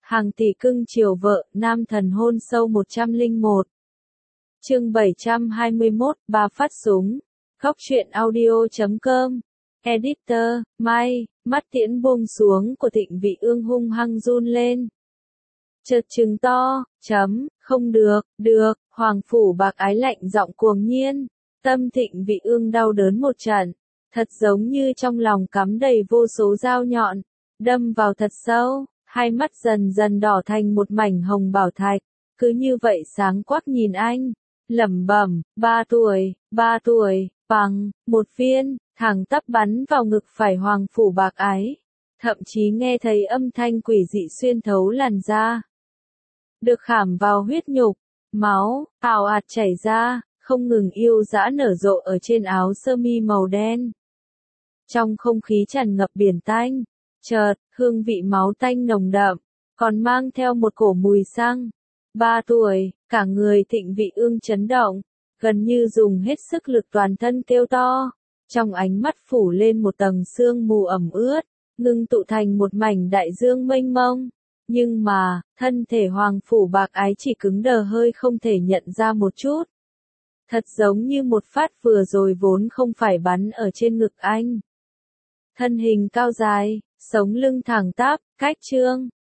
Hàng tỷ cưng chiều vợ, nam thần hôn sâu 101. Chương 721, ba phát súng. Góc truyện audio.com. Editor, Mai, mắt tiễn buông xuống của Thịnh Vị Ương hung hăng run lên. Chợt trừng to, không được, Hoàng Phủ Bạc Ái lạnh giọng cuồng nhiên. Tâm Thịnh Vị Ương đau đớn một trận, thật giống như trong lòng cắm đầy vô số dao nhọn, đâm vào thật sâu, hai mắt dần dần đỏ thành một mảnh hồng bảo thạch, cứ như vậy sáng quắc nhìn anh, lẩm bẩm, 3 tuổi, bằng, một viên, thẳng tắp bắn vào ngực phải Hoàng Phủ Bạc Ái, thậm chí nghe thấy âm thanh quỷ dị xuyên thấu làn da, được khảm vào huyết nhục, máu, ào ạt chảy ra, không ngừng yêu dã nở rộ ở trên áo sơ mi màu đen. Trong không khí tràn ngập biển tanh, chợt, hương vị máu tanh nồng đậm, còn mang theo một cổ mùi xăng. 3 tuổi, cả người Thịnh Vị Ương chấn động, gần như dùng hết sức lực toàn thân kêu to, trong ánh mắt phủ lên một tầng sương mù ẩm ướt, ngưng tụ thành một mảnh đại dương mênh mông. Nhưng mà, thân thể Hoàng Phủ Bạc Ái chỉ cứng đờ hơi không thể nhận ra một chút. Thật giống như một phát vừa rồi vốn không phải bắn ở trên ngực anh. Thân hình cao dài, sống lưng thẳng tắp, cách trương,